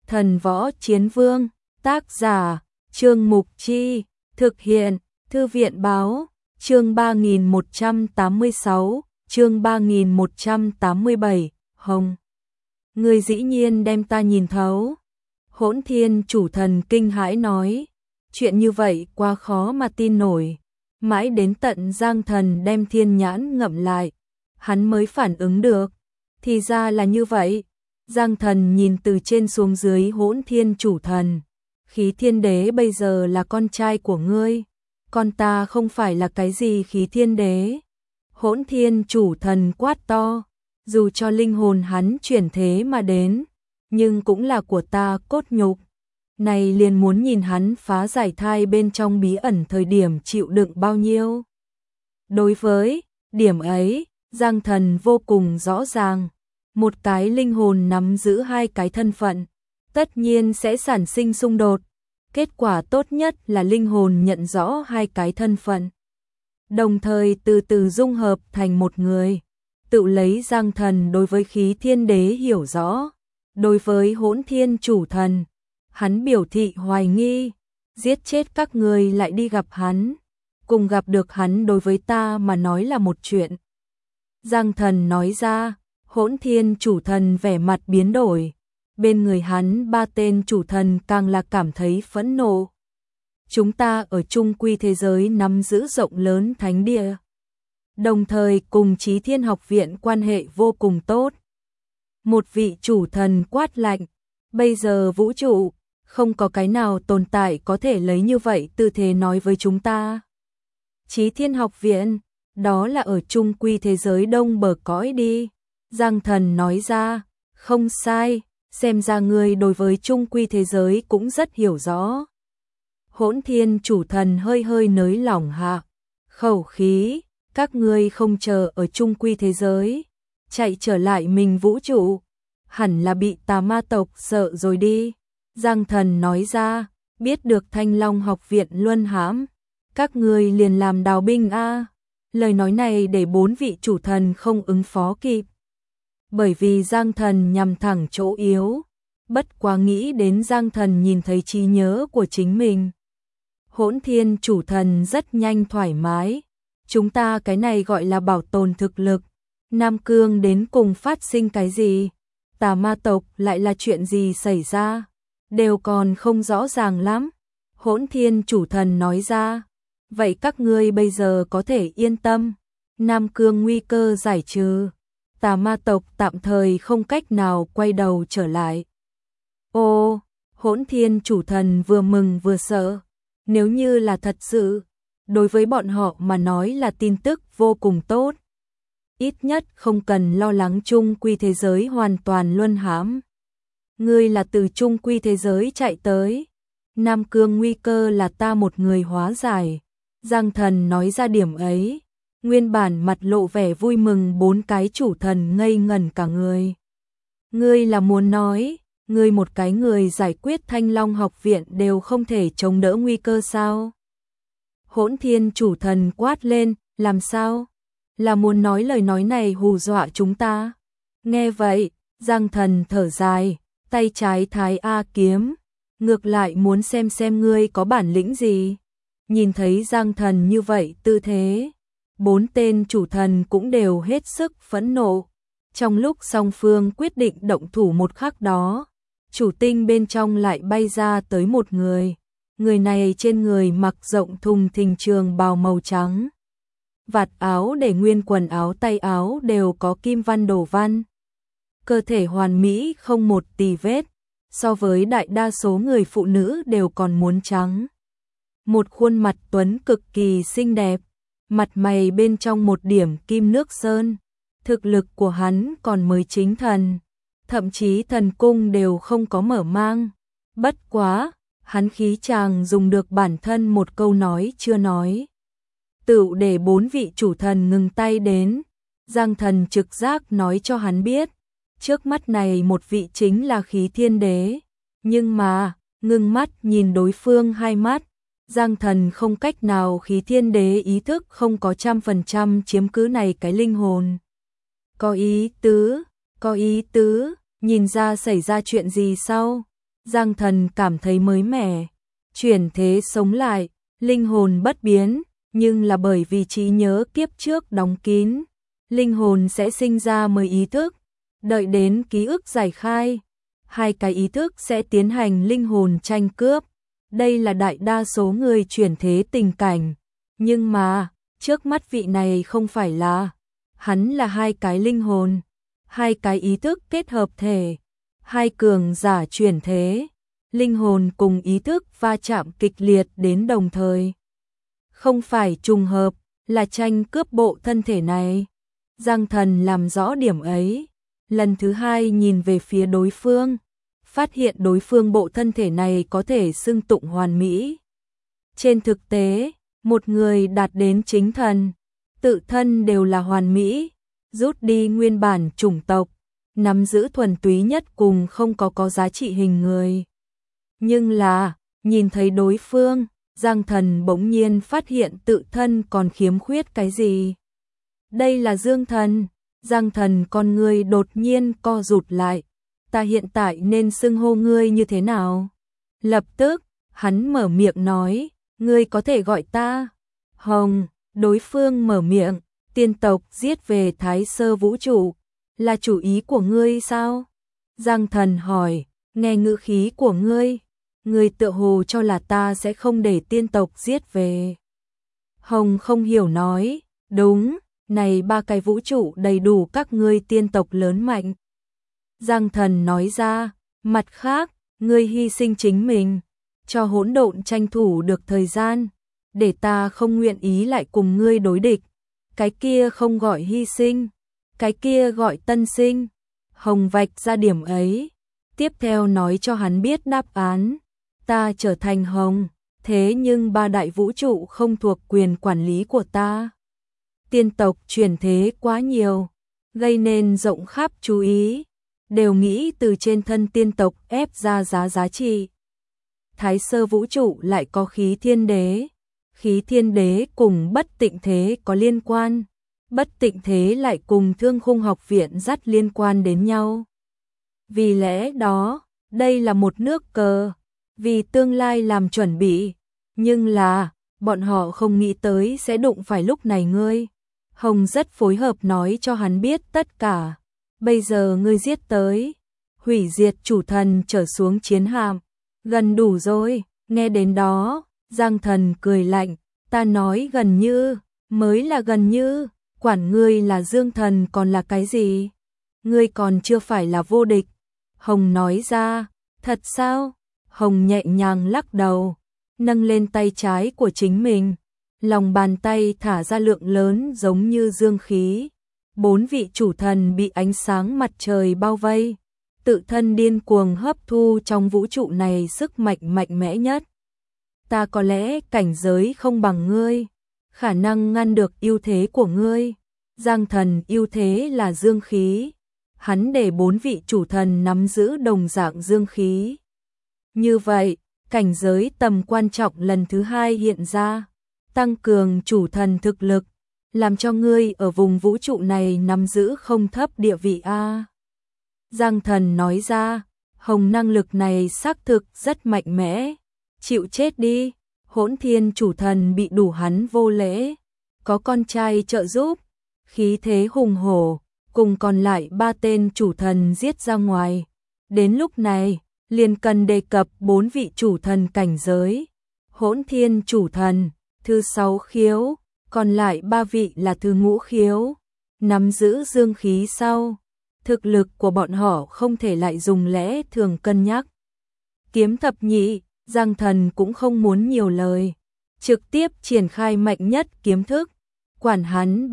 Thần Võ Chiến Vương, tác giả, Trương Mục Chi, thực hiện, Thư viện Báo, chương 3186, chương 3187, Hồng. Ngươi dĩ nhiên đem ta nhìn thấu. Hỗn Thiên Chủ Thần kinh hãi nói, chuyện như vậy quá khó mà tin nổi. Mãi đến tận Giang Thần đem thiên nhãn ngậm lại, hắn mới phản ứng được. Thì ra là như vậy. Giang Thần nhìn từ trên xuống dưới Hỗn Thiên Chủ Thần. Khí Thiên Đế bây giờ là con trai của ngươi, con ta không phải là cái gì Khí Thiên Đế. Hỗn Thiên Chủ Thần quát to, dù cho linh hồn hắn chuyển thế mà đến, nhưng cũng là của ta cốt nhục. Này liền muốn nhìn hắn phá giải thai bên trong bí ẩn thời điểm chịu đựng bao nhiêu. Đối với điểm ấy, Giang Thần vô cùng rõ ràng. Một cái linh hồn nắm giữ hai cái thân phận, tất nhiên sẽ sản sinh xung đột. Kết quả tốt nhất là linh hồn nhận rõ hai cái thân phận, đồng thời từ từ dung hợp thành một người. Tự lấy Giang Thần đối với Khí Thiên Đế hiểu rõ, đối với Hỗn Thiên Chủ Thần, hắn biểu thị hoài nghi, giết chết các người lại đi gặp hắn, cùng gặp được hắn đối với ta mà nói là một chuyện. Giang Thần nói ra. Hỗn Thiên Chủ Thần vẻ mặt biến đổi, bên người hắn ba tên chủ thần càng là cảm thấy phẫn nộ. Chúng ta ở chung quy thế giới nắm giữ rộng lớn thánh địa, đồng thời cùng Chí Thiên Học Viện quan hệ vô cùng tốt. Một vị chủ thần quát lạnh, bây giờ vũ trụ, không có cái nào tồn tại có thể lấy như vậy tư thế nói với chúng ta. Chí Thiên Học Viện, đó là ở chung quy thế giới đông bờ cõi đi. Giang Thần nói ra, không sai, xem ra ngươi đối với chung quy thế giới cũng rất hiểu rõ. Hỗn Thiên Chủ Thần hơi hơi nới lỏng hạ khẩu khí, các ngươi không chờ ở chung quy thế giới, chạy trở lại mình vũ trụ, hẳn là bị tà ma tộc sợ rồi đi. Giang Thần nói ra, biết được Thanh Long Học Viện luân hãm, các ngươi liền làm đào binh a. Lời nói này để bốn vị chủ thần không ứng phó kịp. Bởi vì Giang Thần nhằm thẳng chỗ yếu, bất quá nghĩ đến Giang Thần nhìn thấy trí nhớ của chính mình. Hỗn Thiên Chủ Thần rất nhanh thoải mái, chúng ta cái này gọi là bảo tồn thực lực. Nam Cương đến cùng phát sinh cái gì? Tà ma tộc lại là chuyện gì xảy ra? Đều còn không rõ ràng lắm. Hỗn Thiên Chủ Thần nói ra, vậy các ngươi bây giờ có thể yên tâm, Nam Cương nguy cơ giải trừ. Tà ma tộc tạm thời không cách nào quay đầu trở lại. Ô, Hỗn Thiên Chủ Thần vừa mừng vừa sợ. Nếu như là thật sự, đối với bọn họ mà nói là tin tức vô cùng tốt. Ít nhất không cần lo lắng chung quy thế giới hoàn toàn luân hãm. Ngươi là từ chung quy thế giới chạy tới. Nam Cương nguy cơ là ta một người hóa giải. Giang Thần nói ra điểm ấy. Nguyên bản mặt lộ vẻ vui mừng bốn cái chủ thần ngây ngẩn cả người. Ngươi là muốn nói, ngươi một cái người giải quyết Thanh Long Học Viện đều không thể chống đỡ nguy cơ sao? Hỗn Thiên Chủ Thần quát lên, làm sao? Là muốn nói lời nói này hù dọa chúng ta? Nghe vậy, Giang Thần thở dài, tay trái thái A kiếm, ngược lại muốn xem ngươi có bản lĩnh gì. Nhìn thấy Giang Thần như vậy tư thế, bốn tên chủ thần cũng đều hết sức phẫn nộ. Trong lúc song phương quyết định động thủ một khắc đó, chủ tinh bên trong lại bay ra tới một người. Người này trên người mặc rộng thùng thình trường bào màu trắng. Vạt áo để nguyên quần áo tay áo đều có kim văn đổ văn. Cơ thể hoàn mỹ không một tì vết, so với đại đa số người phụ nữ đều còn muốn trắng. Một khuôn mặt tuấn cực kỳ xinh đẹp, mặt mày bên trong một điểm kim nước sơn. Thực lực của hắn còn mới chính thần, thậm chí thần cung đều không có mở mang. Bất quá, hắn khí chàng dùng được bản thân một câu nói chưa nói. Tựu để bốn vị chủ thần ngừng tay đến. Giang Thần trực giác nói cho hắn biết, trước mắt này một vị chính là Khí Thiên Đế. Nhưng mà, ngưng mắt nhìn đối phương hai mắt, Giang Thần không cách nào. Khí Thiên Đế ý thức không có 100% chiếm cứ này cái linh hồn. Có ý tứ, nhìn ra xảy ra chuyện gì sao? Giang Thần cảm thấy mới mẻ, chuyển thế sống lại, linh hồn bất biến, nhưng là bởi vì trí nhớ kiếp trước đóng kín, linh hồn sẽ sinh ra mới ý thức, đợi đến ký ức giải khai, hai cái ý thức sẽ tiến hành linh hồn tranh cướp. Đây là đại đa số người chuyển thế tình cảnh, nhưng mà trước mắt vị này không phải là, hắn là hai cái linh hồn, hai cái ý thức kết hợp thể, hai cường giả chuyển thế, linh hồn cùng ý thức va chạm kịch liệt đến đồng thời. Không phải trùng hợp, là tranh cướp bộ thân thể này. Giang Thần làm rõ điểm ấy, lần thứ hai nhìn về phía đối phương, phát hiện đối phương bộ thân thể này có thể xưng tụng hoàn mỹ. Trên thực tế, một người đạt đến chính thần, tự thân đều là hoàn mỹ, rút đi nguyên bản chủng tộc, nắm giữ thuần túy nhất cùng không có giá trị hình người. Nhưng là, nhìn thấy đối phương, Giang Thần bỗng nhiên phát hiện tự thân còn khiếm khuyết cái gì. Đây là Dương Thần. Giang Thần con người đột nhiên co rụt lại. Ta hiện tại nên xưng hô ngươi như thế nào? Lập tức, hắn mở miệng nói, ngươi có thể gọi ta Hồng. Đối phương mở miệng, tiên tộc giết về Thái Sơ vũ trụ, là chủ ý của ngươi sao? Giang Thần hỏi, nghe ngữ khí của ngươi, ngươi tựa hồ cho là ta sẽ không để tiên tộc giết về. Hồng không hiểu nói, đúng, này ba cái vũ trụ đầy đủ các ngươi tiên tộc lớn mạnh. Giang Thần nói ra, mặt khác, ngươi hy sinh chính mình, cho hỗn độn tranh thủ được thời gian, để ta không nguyện ý lại cùng ngươi đối địch. Cái kia không gọi hy sinh, cái kia gọi tân sinh. Hồng vạch ra điểm ấy, tiếp theo nói cho hắn biết đáp án. Ta trở thành Hồng, thế nhưng ba đại vũ trụ không thuộc quyền quản lý của ta. Tiên tộc chuyển thế quá nhiều, gây nên rộng khắp chú ý, đều nghĩ từ trên thân tiên tộc ép ra giá trị. Thái Sơ vũ trụ lại có khí thiên đế, khí thiên đế cùng bất tịnh thế có liên quan, bất tịnh thế lại cùng Thương Khung học viện dắt liên quan đến nhau. Vì lẽ đó, đây là một nước cờ, vì tương lai làm chuẩn bị, nhưng là, bọn họ không nghĩ tới sẽ đụng phải lúc này ngươi. Hồng rất phối hợp nói cho hắn biết tất cả. Bây giờ ngươi giết tới, hủy diệt chủ thần trở xuống chiến hạm, gần đủ rồi. Nghe đến đó, Giang Thần cười lạnh, ta nói gần như, mới là gần như, quản ngươi là Dương Thần còn là cái gì? Ngươi còn chưa phải là vô địch. Hồng nói ra, thật sao? Hồng nhẹ nhàng lắc đầu, nâng lên tay trái của chính mình, lòng bàn tay thả ra lượng lớn giống như dương khí. 4 vị chủ thần bị ánh sáng mặt trời bao vây, tự thân điên cuồng hấp thu trong vũ trụ này sức mạnh mạnh mẽ nhất. Ta có lẽ cảnh giới không bằng ngươi, khả năng ngăn được ưu thế của ngươi. Giang Thần ưu thế là dương khí, hắn để 4 vị chủ thần nắm giữ đồng dạng dương khí. Như vậy, cảnh giới tầm quan trọng lần thứ hai hiện ra, tăng cường chủ thần thực lực, làm cho ngươi ở vùng vũ trụ này nắm giữ không thấp địa vị a. Giang Thần nói ra, Hồng năng lực này xác thực rất mạnh mẽ, chịu chết đi. Hỗn Thiên chủ thần bị đủ hắn vô lễ, có con trai trợ giúp, khí thế hùng hổ, cùng còn lại 3 tên chủ thần giết ra ngoài. Đến lúc này, liền cần đề cập 4 vị chủ thần cảnh giới. Hỗn Thiên chủ thần, thứ 6 khiếu, còn lại 3 vị là thứ ngũ khiếu, nắm giữ dương khí sau. Thực lực của bọn họ không thể lại dùng lẽ thường cân nhắc. Kiếm thập nhị, Giang Thần cũng không muốn nhiều lời, trực tiếp triển khai mạnh nhất kiếm thức, quản hắn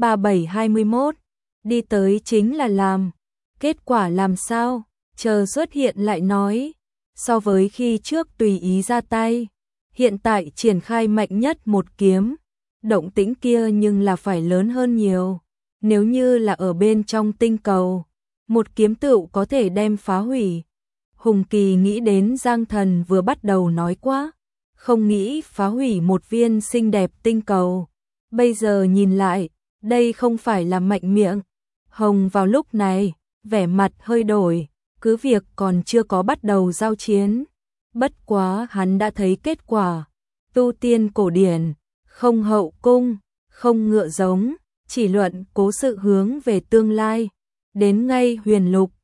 3721, đi tới chính là làm. Kết quả làm sao, chờ xuất hiện lại nói. So với khi trước tùy ý ra tay, hiện tại triển khai mạnh nhất một kiếm, động tĩnh kia nhưng là phải lớn hơn nhiều. Nếu như là ở bên trong tinh cầu, một kiếm tựu có thể đem phá hủy. Hùng Kỳ nghĩ đến Giang Thần vừa bắt đầu nói quá, không nghĩ phá hủy một viên xinh đẹp tinh cầu. Bây giờ nhìn lại, đây không phải là mạnh miệng. Hồng vào lúc này, vẻ mặt hơi đổi, cứ việc còn chưa có bắt đầu giao chiến, Bất quá hắn đã thấy kết quả, tu tiên cổ điển, không hậu cung, không ngựa giống, chỉ luận cố sự hướng về tương lai, đến ngay huyền lục,